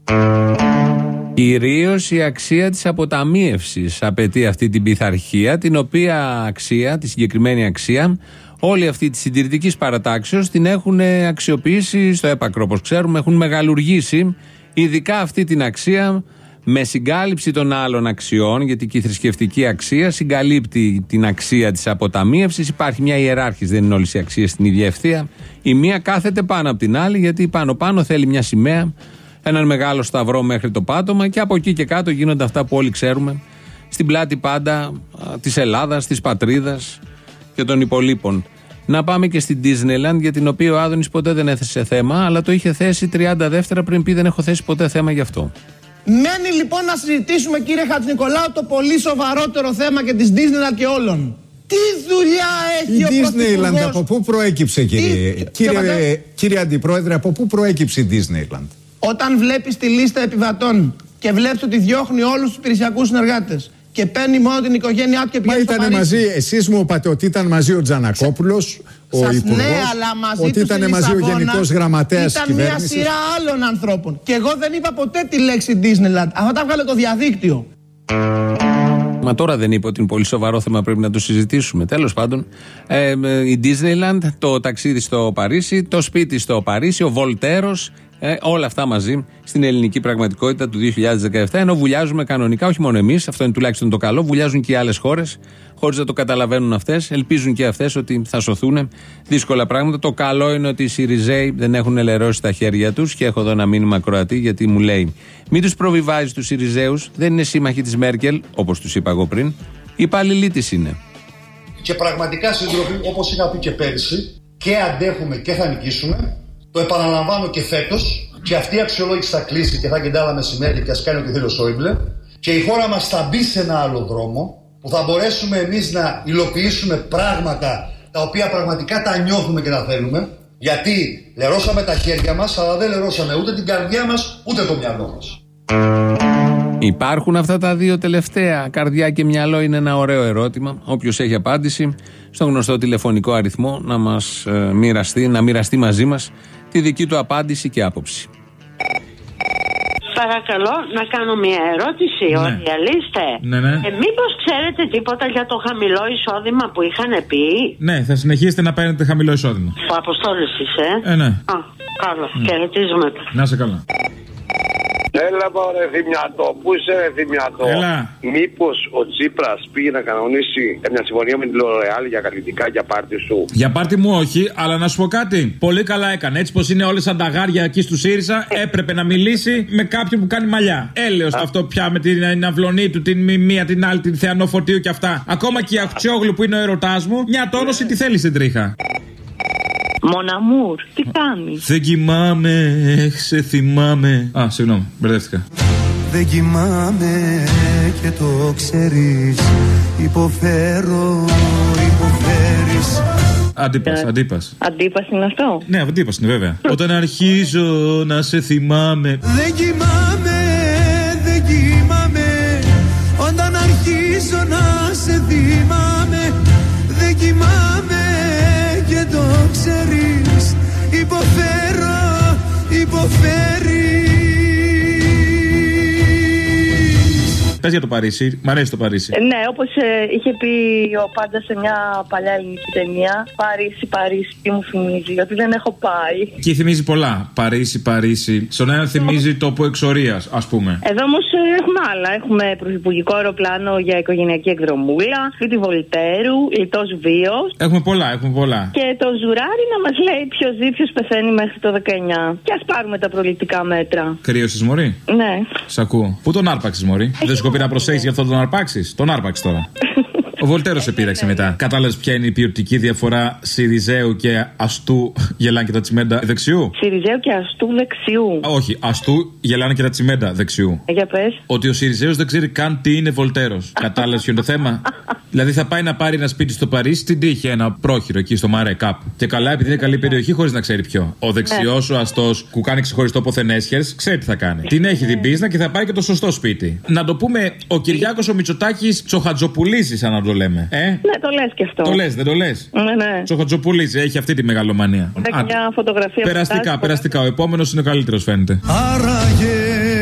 Κυρίως η αξία της αποταμίευσης απαιτεί αυτή την πειθαρχία, την οποία αξία, τη συγκεκριμένη αξία, όλη αυτή τη συντηρητικής παρατάξεως την έχουν αξιοποιήσει στο έπακρο, όπως ξέρουμε, έχουν μεγαλουργήσει, ειδικά αυτή την αξία με συγκάλυψη των άλλων αξιών, γιατί και η θρησκευτική αξία συγκαλύπτει την αξία της αποταμίευσης. Υπάρχει μια ιεράρχηση, δεν είναι όλες οι αξίες στην ίδια ευθεία. Η μία κάθεται πάνω από την άλλη, γιατί πάνω-πάνω θέλει μια σημαία, έναν μεγάλο σταυρό μέχρι το πάτωμα, και από εκεί και κάτω γίνονται αυτά που όλοι ξέρουμε, στην πλάτη πάντα της Ελλάδας, της πατρίδας και των υπολείπων. Να πάμε και στην Disneyland, για την οποία ο Άδωνης ποτέ δεν έθεσε θέμα, αλλά το είχε θέσει τριάντα δεύτερα πριν πει δεν έχω θέσει ποτέ θέμα γι' αυτό. Μένει λοιπόν να συζητήσουμε, κύριε Χατζηνικολάου, το πολύ σοβαρότερο θέμα και της Disneyland και όλων. Τι δουλειά έχει η ο Disneyland, Πρωθυπουργός? από πού προέκυψε, κύριε, Τι... κύριε, κύριε Αντιπρόεδρε, από πού προέκυψε η Disneyland? Όταν βλέπεις τη λίστα επιβατών και βλέπεις ότι διώχνει όλους τους υπηρεσιακούς συνεργάτες και παίρνει μόνο την οικογένειά του και πηγαίνει στο Παρίσι. Μα ήταν μαζί, εσείς μου είπατε ότι ήταν μαζί ο Τζανακόπουλος, ο Σας Υπουργός, ναι, αλλά μαζί ότι ήταν μαζί ο Γενικός Γραμματέας της κυβέρνησης. Ήταν μια σειρά άλλων ανθρώπων. Και εγώ δεν είπα ποτέ τη λέξη Disneyland. Αυτά τα βγάλε το διαδίκτυο. Μα τώρα δεν είπε ότι είναι πολύ σοβαρό θέμα, πρέπει να το συζητήσουμε. Τέλος πάντων, ε, η Disneyland, το ταξίδι στο Παρίσι, το σπίτι στο Παρίσι, ο Βολτέρος, ε, όλα αυτά μαζί στην ελληνική πραγματικότητα του δύο χιλιάδες δεκαεπτά. Ενώ βουλιάζουμε κανονικά, όχι μόνο εμείς, αυτό είναι τουλάχιστον το καλό, βουλιάζουν και οι άλλες χώρες, χωρίς να το καταλαβαίνουν αυτές. Ελπίζουν και αυτές ότι θα σωθούν δύσκολα πράγματα. Το καλό είναι ότι οι Σιριζέοι δεν έχουν ελερώσει τα χέρια τους, και έχω εδώ ένα μήνυμα Κροατή, γιατί μου λέει: μην τους προβιβάζεις τους Σιριζέους, δεν είναι σύμμαχοι της Μέρκελ, όπως τους είπα εγώ πριν, υπαλληλοί της είναι. Και πραγματικά, συντροφοί, όπως είχα πει και πέρυσι, και αντέχουμε και θα νικήσουμε. Το επαναλαμβάνω και φέτος, και αυτή η αξιολόγηση θα κλείσει και θα γίνει άλλα μεσημέρι και ας κάνει ό,τι θέλει ο Σόιμπλε. Και η χώρα μας θα μπει σε ένα άλλο δρόμο, που θα μπορέσουμε εμείς να υλοποιήσουμε πράγματα τα οποία πραγματικά τα νιώθουμε και τα θέλουμε. Γιατί λερώσαμε τα χέρια μας, αλλά δεν λερώσαμε ούτε την καρδιά μας, ούτε το μυαλό μας. Υπάρχουν αυτά τα δύο τελευταία, καρδιά και μυαλό, είναι ένα ωραίο ερώτημα. Όποιος έχει απάντηση, στον γνωστό τηλεφωνικό αριθμό να μας ε, μοιραστεί, να μοιραστεί μαζί μας τη δική του απάντηση και άποψη. Παρακαλώ να κάνω μια ερώτηση, ναι. Όλοι διαλύστε. Ναι, ναι. Ε, μήπως ξέρετε τίποτα για το χαμηλό εισόδημα που είχαν πει? Ναι, θα συνεχίσετε να παίρνετε χαμηλό εισόδημα. Ο Αποστόλης είσαι. Ε, ναι. Α, καλά, mm. χαιρετίζουμε. Να είσαι καλά. Έλα μωρέ Θημιατό, πού είσαι ρε Θημιατό? Έλα. Μήπως ο Τσίπρας πήγε να κανονίσει μια συμφωνία με την L'Oréal για καλλιτικά για πάρτι σου? Για πάρτι μου όχι, αλλά να σου πω κάτι. Πολύ καλά έκανε. Έτσι πως είναι όλες σαν τα γάρια εκεί του ΣΥΡΙΖΑ, έπρεπε να μιλήσει με κάποιον που κάνει μαλλιά. Έλεος αυτό πια με την αυλωνή του, την μία, την άλλη, την Θεανό Φωτίου και αυτά. Ακόμα και η Αχτσιόγλου που είναι ο ερωτάς μου, μια τόνωση τι θέλει στην τρίχα. Μοναμούρ, τι κάνεις? Δεν κοιμάμαι, σε θυμάμαι. Α, συγγνώμη, μπερδεύτηκα. Δεν κοιμάμαι και το ξέρεις. Υποφέρω, υποφέρεις. Αντίπας, αντίπας. Αντίπας είναι αυτό? Ναι, αντίπας είναι βέβαια. Όταν αρχίζω να σε θυμάμαι. Δεν κοιμάμαι, δεν κοιμάμαι. Όταν αρχίζω να σε θυμάμαι. Δεν κοιμάμαι και το ξέρεις. Υποφέρω, υποφέρεις. Πες για το Παρίσι, μ' αρέσει το Παρίσι. Ε, ναι, όπως ε, είχε πει ο Πάντα σε μια παλιά ελληνική ταινία, Παρίσι, Παρίσι, τι μου θυμίζει, ότι δεν έχω πάει. Και θυμίζει πολλά. Παρίσι, Παρίσι. Στον ένα θυμίζει τόπο εξορίας, ας πούμε. Εδώ όμως ε, έχουμε άλλα. Έχουμε πρωθυπουργικό αεροπλάνο για οικογενειακή εκδρομούλα, σπίτι Βολτέρου, λιτός βίος. Έχουμε πολλά, έχουμε πολλά. Και το ζουράρι να μας λέει ποιος ζει, ποιος πεθαίνει μέχρι το δεκαεννιά. Και ας πάρουμε τα προληπτικά μέτρα. Κρύωσες, μωρή? Ναι. Σ' ακούω. Πού τον άρπαξες, μωρή? Δεν σου κοπεί να προσέχεις γι' αυτό τον αρπάξεις? Τον άρπαξες τώρα. Ο Βολτέρος σε πείραξε μετά. Κατάλαβες ποια είναι η ποιοτική διαφορά Σιριζέου και Αστού γελάνε και τα τσιμέντα δεξιού? Σιριζέου και Αστού δεξιού. Όχι, Αστού γελάνε και τα τσιμέντα δεξιού. Ε, για πες. Ότι ο Σιριζέος δεν ξέρει καν τι είναι Βολτέρος. Κατάλαβες ποιο είναι το θέμα? Δηλαδή θα πάει να πάρει ένα σπίτι στο Παρίσι, την τύχη, ένα πρόχειρο εκεί στο Μαρέ κάπου. Και καλά, επειδή είναι καλή περιοχή, χωρίς να ξέρει ποιο. Ο δεξιός, ο Αστός, που κάνει ξεχωριστό ποθενέσχερς, ξέρει τι θα κάνει. Την έχει την πίσνα και θα πάει και το σωστό σπίτι. Να το πούμε, ο Κυριάκος ο Μητσοτάκης τσοχατζοπουλίζει, σαν να το λέμε. Ε? Ναι, το λες και αυτό. Το λες, δεν το λες? Ναι, ναι. Τσοχατζοπουλίζει, έχει αυτή τη μεγαλομανία. Έχει μια φωτογραφία. Περαστικά, φτάσει, περαστικά. Ο επόμενος είναι ο καλύτερος, φαίνεται. Άραγε,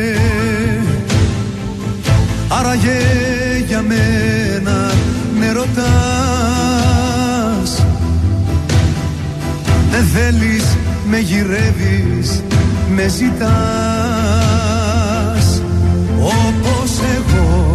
άραγε για μένα με ρωτάς. Δεν θέλεις, με γυρεύεις, με ζητάς. Όπως εγώ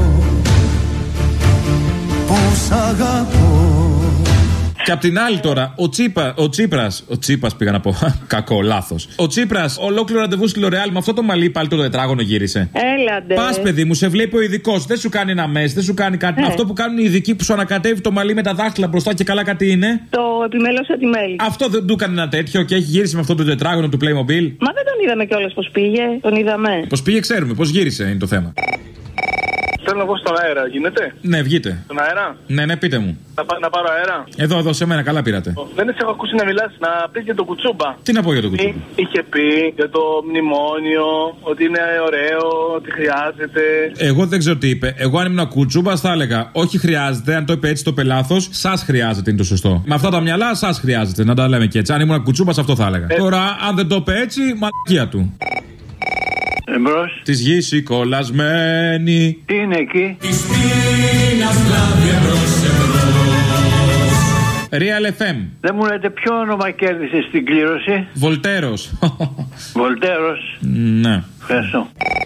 που σ' αγαπώ. Και απ' την άλλη τώρα, ο, Τσίπα, ο Τσίπρας, ο Τσίπας πήγα να πω, κακό, λάθος. Ο Τσίπρας, ολόκληρο ραντεβού στη L'Oréal, με αυτό το μαλλί πάλι το τετράγωνο γύρισε. Έλαντε. Πας, παιδί μου, σε βλέπει ο ειδικός, δεν σου κάνει ένα μες, δεν σου κάνει κάτι. Ε. Αυτό που κάνουν οι ειδικοί που σου ανακατεύει το μαλλί με τα δάχτυλα μπροστά και καλά κάτι είναι. Το επιμέλωσα τη μέλη. Αυτό δεν του έκανε ένα τέτοιο και έχει γύρισει με αυτό το τετράγωνο του Playmobil. Μα δεν τον είδαμε κιόλας πώς πήγε, τον είδαμε. Πώς πήγε, ξέρουμε, πώς γύρισε είναι το θέμα. Θέλω να βγω στον αέρα, γίνεται? Ναι, βγείτε. Στον αέρα? Ναι, ναι, πείτε μου. Να, να πάρω αέρα. Εδώ, εδώ, σε μένα, καλά πήρατε. Δεν σε έχω ακούσει να μιλάς, να πεις για το κουτσούμπα. Τι να πω για το κουτσούμπα? Είχε πει για το μνημόνιο, ότι είναι ωραίο, ότι χρειάζεται. Εγώ δεν ξέρω τι είπε. Εγώ αν ήμουν κουτσούμπα θα έλεγα όχι χρειάζεται, αν το είπε έτσι το πελάθος, σας χρειάζεται είναι το σωστό. Με αυτά τα μυαλά σας χρειάζεται, να τα λέμε και έτσι. Αν ήμουν κουτσούμπα αυτό θα έλεγα. Ε. Τώρα, αν δεν το είπε έτσι, μαλακία του. Εμπρός. Της γης η κολλασμένη. Τι είναι εκεί? Της πίνας λάβει εμπρός εμπρός. Real εφ εμ. Δεν μου λέτε ποιο όνομα κέρδισε στην κλήρωση? Βολτέρος. Βολτέρος. Ναι. Ευχαριστώ.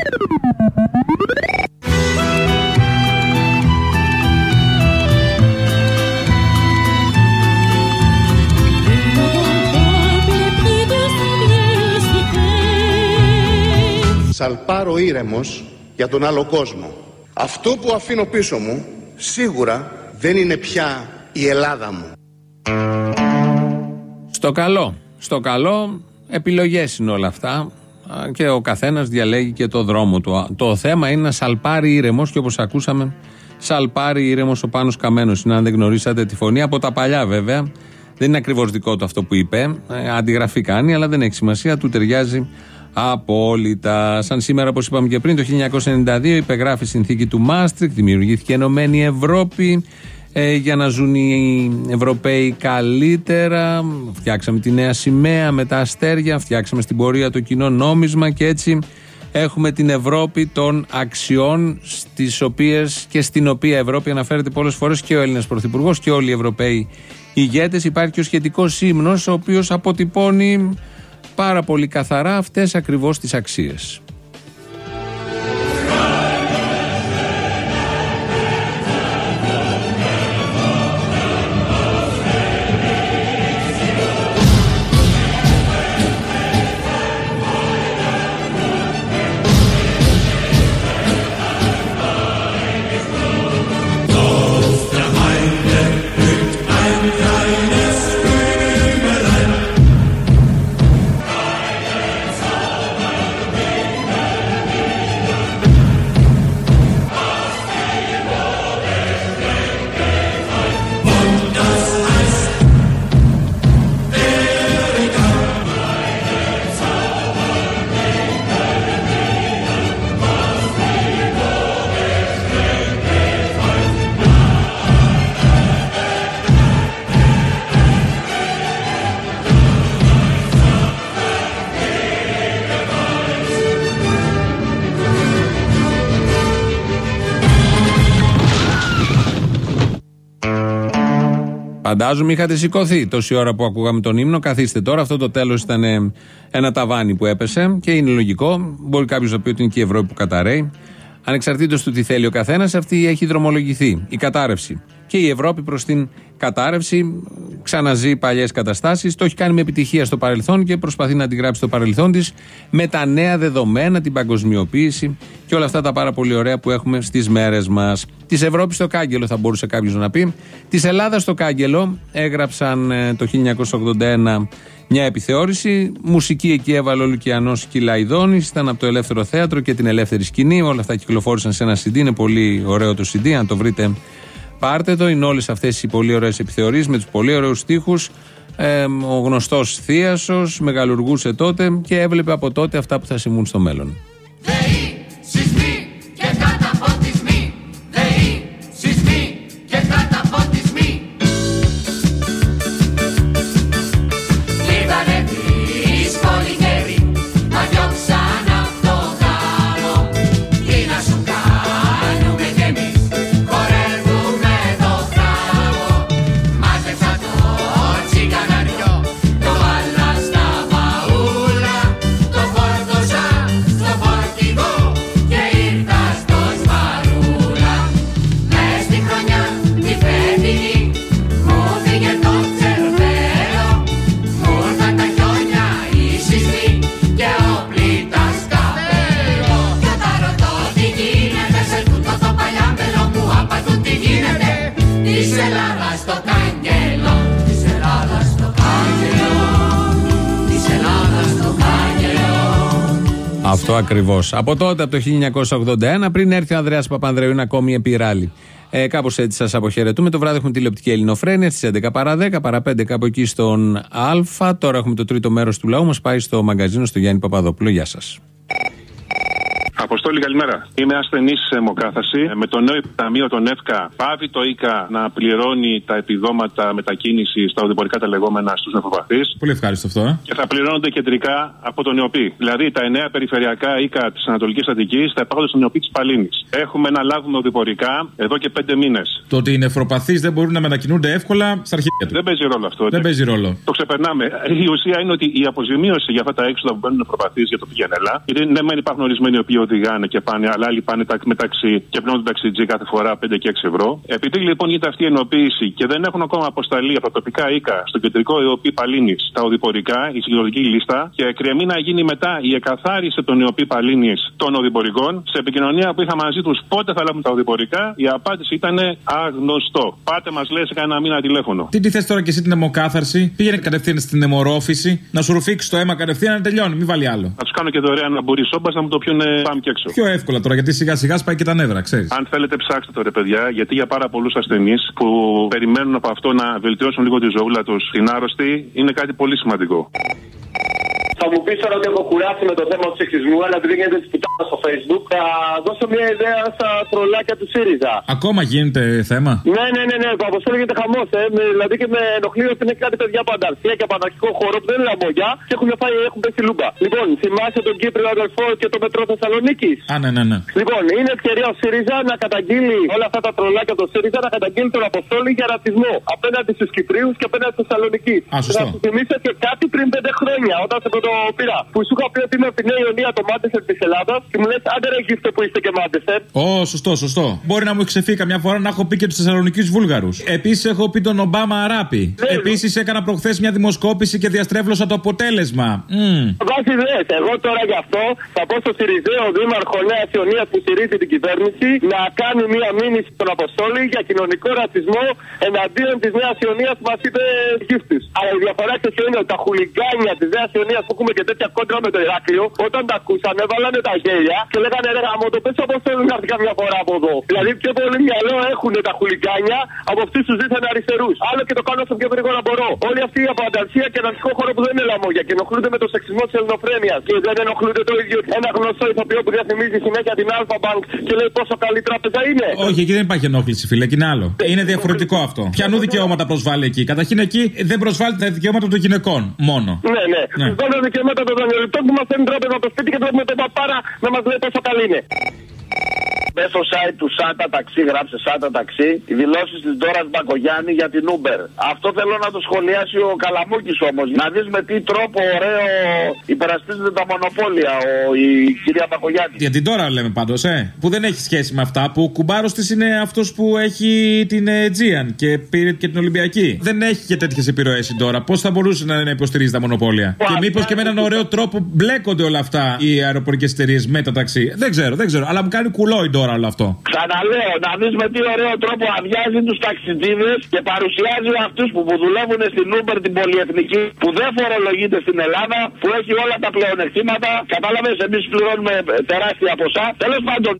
Σαλπάρω ήρεμος για τον άλλο κόσμο. Αυτό που αφήνω πίσω μου σίγουρα δεν είναι πια η Ελλάδα μου. Στο καλό, στο καλό επιλογές είναι όλα αυτά και ο καθένας διαλέγει και το δρόμο του. Το θέμα είναι να σαλπάρει ήρεμος και όπως ακούσαμε σαλπάρει ήρεμος ο Πάνος Καμένος. Είναι, αν δεν γνωρίσατε τη φωνή, από τα παλιά βέβαια. Δεν είναι ακριβώς δικό του αυτό που είπε, αντιγραφή κάνει, αλλά δεν έχει σημασία, του ταιριάζει απόλυτα. Σαν σήμερα, όπως είπαμε και πριν, το χίλια εννιακόσια ενενήντα δύο υπεγράφει η συνθήκη του Μάστριχτ, δημιουργήθηκε Ενωμένη Ευρώπη ε, για να ζουν οι Ευρωπαίοι καλύτερα. Φτιάξαμε τη νέα σημαία με τα αστέρια, φτιάξαμε στην πορεία το κοινό νόμισμα και έτσι έχουμε την Ευρώπη των αξιών, στις οποίες και στην οποία Ευρώπη αναφέρεται πολλές φορές και ο Έλληνας Πρωθυπουργός και όλοι οι Ευρωπαίοι ηγέτες. Υπάρχει και ο σχετικός ύμνος, ο οποίος αποτυπώνει πάρα πολύ καθαρά αυτές ακριβώς τις αξίες. Φαντάζομαι είχατε σηκωθεί τόση ώρα που ακούγαμε τον ύμνο. Καθίστε τώρα. Αυτό το τέλος ήταν ένα ταβάνι που έπεσε και είναι λογικό. Μπορεί κάποιος να πει ότι είναι και η Ευρώπη που καταραίει. Ανεξαρτήτως του τι θέλει ο καθένας, αυτή έχει δρομολογηθεί. Η κατάρρευση. Και η Ευρώπη προς την κατάρρευση ξαναζεί παλιές καταστάσεις. Το έχει κάνει με επιτυχία στο παρελθόν και προσπαθεί να αντιγράψει το παρελθόν της με τα νέα δεδομένα, την παγκοσμιοποίηση και όλα αυτά τα πάρα πολύ ωραία που έχουμε στις μέρες μας. Της Ευρώπης στο κάγκελο, θα μπορούσε κάποιος να πει. Της Ελλάδας στο κάγκελο έγραψαν το χίλια εννιακόσια ογδόντα ένα μια επιθεώρηση. Μουσική εκεί έβαλε ο Λουκιανός Κυλαϊδόνης. Ήταν από το Ελεύθερο Θέατρο και την Ελεύθερη Σκηνή. Όλα αυτά κυκλοφόρησαν σε ένα σι ντι. Είναι πολύ ωραίο το σι ντι. Αν το βρείτε, πάρτε το. Είναι όλες αυτές οι πολύ ωραίες επιθεωρήσεις με τους πολύ ωραίους στίχους. Ε, ο γνωστός Θίασος μεγαλουργούσε τότε και έβλεπε από τότε αυτά που θα συμβούν στο μέλλον. Αυτό ακριβώς. Από τότε, από το χίλια εννιακόσια ογδόντα ένα, πριν έρθει ο Ανδρέας Παπανδρέου, είναι ακόμη επί ράλι. Ε, κάπως έτσι σας αποχαιρετούμε. Το βράδυ έχουμε τηλεοπτική Ελληνοφρένεια στις έντεκα παρά δέκα, παρά πέντε κάπου εκεί στον Α. Τώρα έχουμε το τρίτο μέρος του λαού μας. Πάει στο μαγκαζίνο στο Γιάννη Παπαδόπουλο. Γεια σας. Αποστόλη, καλημέρα. Είμαι ασθενής σε αιμοκάθαρση. Με το νέο ταμείο, τον ΕΦΚΑ, πάβει το ΙΚΑ να πληρώνει τα επιδόματα μετακίνηση στα οδηπορικά τα λεγόμενα στους νευροπαθείς. Πολύ ευχάριστο αυτό. Ε? Και θα πληρώνονται κεντρικά από τον ΙΟΠΗ. Δηλαδή τα εννέα περιφερειακά ΙΚΑ της Ανατολικής Αττικής θα υπάρχουν στον ΙΟΠΗ της Παλίνης. Έχουμε να λάβουμε οδηπορικά εδώ και πέντε μήνες. Το ότι οι νευροπαθείς δεν μπορούν να μετακινούνται εύκολα στα αρχίδια του. Δεν παίζει ρόλο αυτό. Δεν παίζει ρόλο. Το ξεπερνάμε. Η ουσία είναι ότι η αποζημίωση για αυτά τα έξοδα που μπαίνουν νευροπαθείς για το πηγενέλα. Γιατί ναι, μεν υπάρχουν ορισμένοι οι οποίοι οδηγάνε και πάνε, αλλά άλλοι πάνε μεταξύ και πληρώνουν τον ταξιτζή κάθε φορά πέντε και έξι ευρώ. Επειδή λοιπόν γίνεται αυτή η ενοποίηση και δεν έχουν ακόμα αποσταλεί από τα τοπικά ΙΚΑ στο κεντρικό ΙΟΠΗ Παλίνης τα οδηπορικά, η συγκεντρωτική λίστα, και κρεμεί να γίνει μετά η εκαθάριση των ΙΟΠΗ Παλίνης των οδηπορικών, σε επικοινωνία που είχα μαζί τους πότε θα λάβουν τα οδηπορικά, η απάντηση ήταν άγνωστο. Πάτε μας, λέει, σε κανένα μήνα τηλέφωνο. Τι τι θες τώρα και εσύ την αιμοκάθαρση, πήγαινε κατευθείαν στην αιμορρόφηση, να σου ρουφήξει το αίμα κατευθείαν να τελειώνει, μην βάλει άλλο. Θα του κάνω και δωρεάν να μπορεί σόμπα να μου το πιούνε πάμε και έξω. Πιο εύκολα τώρα, γιατί σιγά σιγά σπάει και τα νεύρα, ξέρεις. Αν θέλετε, ψάξτε το ρε παιδιά, γιατί για πάρα πολλούς ασθενείς που περιμένουν από αυτό να βελτιώσουν λίγο τη ζωούλα τους, την άρρωστη, είναι κάτι πολύ σημαντικό. Θα μου πει τώρα ότι έχω κουράσει με το θέμα του σεξισμού, αλλά επειδή γίνεται τη πουτάνα στο Facebook, θα δώσω μια ιδέα στα τρολάκια του ΣΥΡΙΖΑ. Ακόμα γίνεται θέμα. Ναι, ναι, ναι, ναι. Το Αποστόλη γίνεται χαμό. Ε. Δηλαδή και με ενοχλεί ότι είναι κάτι παιδιά από ανταρσία και από αναρχικό χώρο που δεν είναι λαμπόγια και έχουν, φάει, έχουν πέσει λούμπα. Λοιπόν, θυμάσαι τον Κύπριο αδελφό και το μετρό Θεσσαλονίκη. Α, ναι, ναι, ναι. Λοιπόν, είναι ευκαιρία ο ΣΥΡΙΖΑ να καταγγείλει όλα αυτά τα τρολάκια του ΣΥΡΙΖΑ να καταγγείλει τον Αποστόλη για ρατσισμό απέναντι στου Κυπρίου και απέναντι στη Θεσσαλονίκη. Θα σου θυμίσω και κάτι πριν πέντε χρόνια όταν σε πρωτοπήρα που σου είχα πει ότι είμαι από τη Νέα Ιωνία, το Μάντσεστερ τη Ελλάδα και μου λε άντε ρε γύφτε που είστε και Μάντσεστερ. Ω, σωστό, σωστό. Μπορεί να μου ξεφύγει καμιά φορά να έχω πει και του Θεσσαλονικεί Βούλγαρου. Επίση έχω πει τον Ομπάμα Αράπη. Επίση έκανα προχθέ μια δημοσκόπηση και διαστρέβλωσα το αποτέλεσμα. Mm. Βάσει δε, εγώ τώρα γι' αυτό θα πω στο Συριζέο Δήμαρχο Νέα Ιωνία που στηρίζει την κυβέρνηση να κάνει μια μήνυση στον Αποστόλη για κοινωνικό ρατσισμό εναντίον τη Νέα Ιωνία που μα είπε γύφτη. Αλλά η διαφορά και είναι ότι τα χουλιγκάνια τη Νέα Ιωνία που έχουμε και τέτοια κόντρα με το Ηράκλειο, όταν τα ακούσαν, έβαλανε τα γέλια και λέγανε ρε γάμο το πες Αποστόλη να έρθει καμιά φορά από εδώ. Δηλαδή πιο πολύ μυαλό έχουν τα χουλιγκάνια από αυτού του δίθεν αριστερού. Άλλο και το κάνω όσο πιο γρήγορα μπορώ. Όλοι αυτοί από ανταρσία και αναρχικό χώρο που δεν είναι λαμόγια και ενοχλούνται με το σεξισμό τη ελληνοφρένεια και δεν ενοχλούνται το ίδιο ένα γνωστό ηθοποιό που διαφημίζει συνέχεια την Alpha Bank και λέει πόσο καλή τράπεζα είναι. Όχι, εκεί δεν υπάρχει ενόχληση, φίλε, και είναι άλλο. Είναι διαφορετικό αυτό. Ποιανού δικαιώματα προσβάλλει εκεί. Καταρχήν εκεί δεν προσβάλλει τα δικαιώματα των γυναικών μόνο. Ναι, ναι. ναι. Προσβάλλει τα δικαιώματα των δανειοληπτών που μα φέρνει τράπεζα από το σπίτι και βλέπουμε τον παπάρα να μα λέει πόσο καλή είναι. Μπες στο site του Σάντα Ταξί, γράψε Σάντα Ταξί, οι δηλώσεις της Ντόρας Μπακογιάννη για την Uber. Αυτό θέλω να το σχολιάσει ο Καλαμούκης όμως. Να δεις με τι τρόπο ωραίο υπερασπίζεται τα μονοπόλια ο, η κυρία Μπακογιάννη. Για την Ντόρα λέμε πάντως, ε, που δεν έχει σχέση με αυτά. Που ο κουμπάρος της είναι αυτός που έχει την Aegean και πήρε και την Ολυμπιακή. Δεν έχει και τέτοιες επιρροές η Ντόρα. Πώς θα μπορούσε να, να υποστηρίζει τα μονοπόλια. Wow, και μήπως και με έναν ωραίο τρόπο μπλέκονται όλα αυτά οι αεροπορικές εταιρείες με τα ταξί. Δεν ξέρω, δεν ξέρω. Αλλά μου κάνει κουλό η Ντόρα. Όλο αυτό. Ξαναλέω, να δεις με τι ωραίο τρόπο αδειάζει τους ταξιτζίδες και παρουσιάζει αυτούς που, που δουλεύουν στην Uber την πολυεθνική, που δεν φορολογείται στην Ελλάδα, που έχει όλα τα πλεονεκτήματα. Κατάλαβες, εμείς πληρώνουμε τεράστια ποσά. Τέλος πάντων.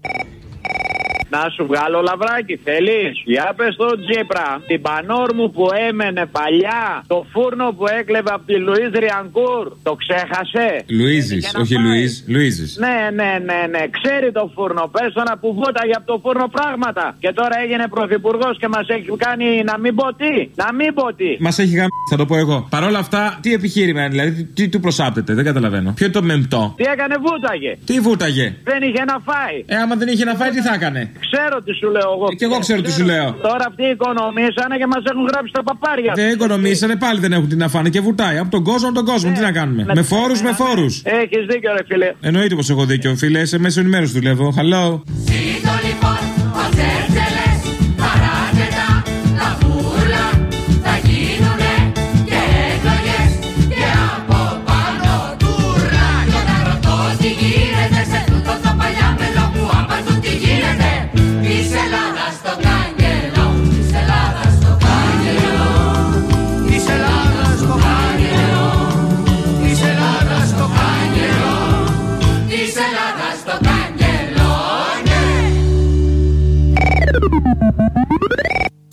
Να σου βγάλω λαβράκι, θέλεις? Για πες στο Τζίπρα, την πανόρμου που έμενε παλιά, το φούρνο που έκλεβε από τη Λουίζ Ριανκούρ, το ξέχασε? Λουίζης, όχι Λουίζ, Λουίζης. Ναι, ναι, ναι, ναι, ξέρει το φούρνο, πες το να που βούταγε από το φούρνο πράγματα. Και τώρα έγινε πρωθυπουργός και μας έχει κάνει να μην πω τι, να μην πω τι. Μας έχει γαμ... θα το πω εγώ. Παρ' όλα αυτά, τι επιχείρημα, δηλαδή, τι, τι του προσάπτεται, δεν καταλαβαίνω. Ποιο είναι το μεμπτό? Τι έκανε, βούταγε. Τι βούταγε? Δεν είχε να φάει. Ε, άμα δεν είχε να φάει, τι θα έκανε? Ξέρω τι σου λέω εγώ. Ε, και εγώ ξέρω τι σου λέω. Τώρα αυτοί οικονομήσανε και μας έχουν γράψει τα παπάρια. Δεν οικονομήσανε, πάλι δεν έχουν τι να φάνε και βουτάει. Από τον κόσμο, από τον κόσμο, ε, τι να κάνουμε. Ναι, με φόρους, ναι, με φόρους. Έχεις δίκιο, ρε φίλε. Εννοείται πως έχω δίκιο, φίλε. Σε μέσο ενημέρωση δουλεύω. Hello.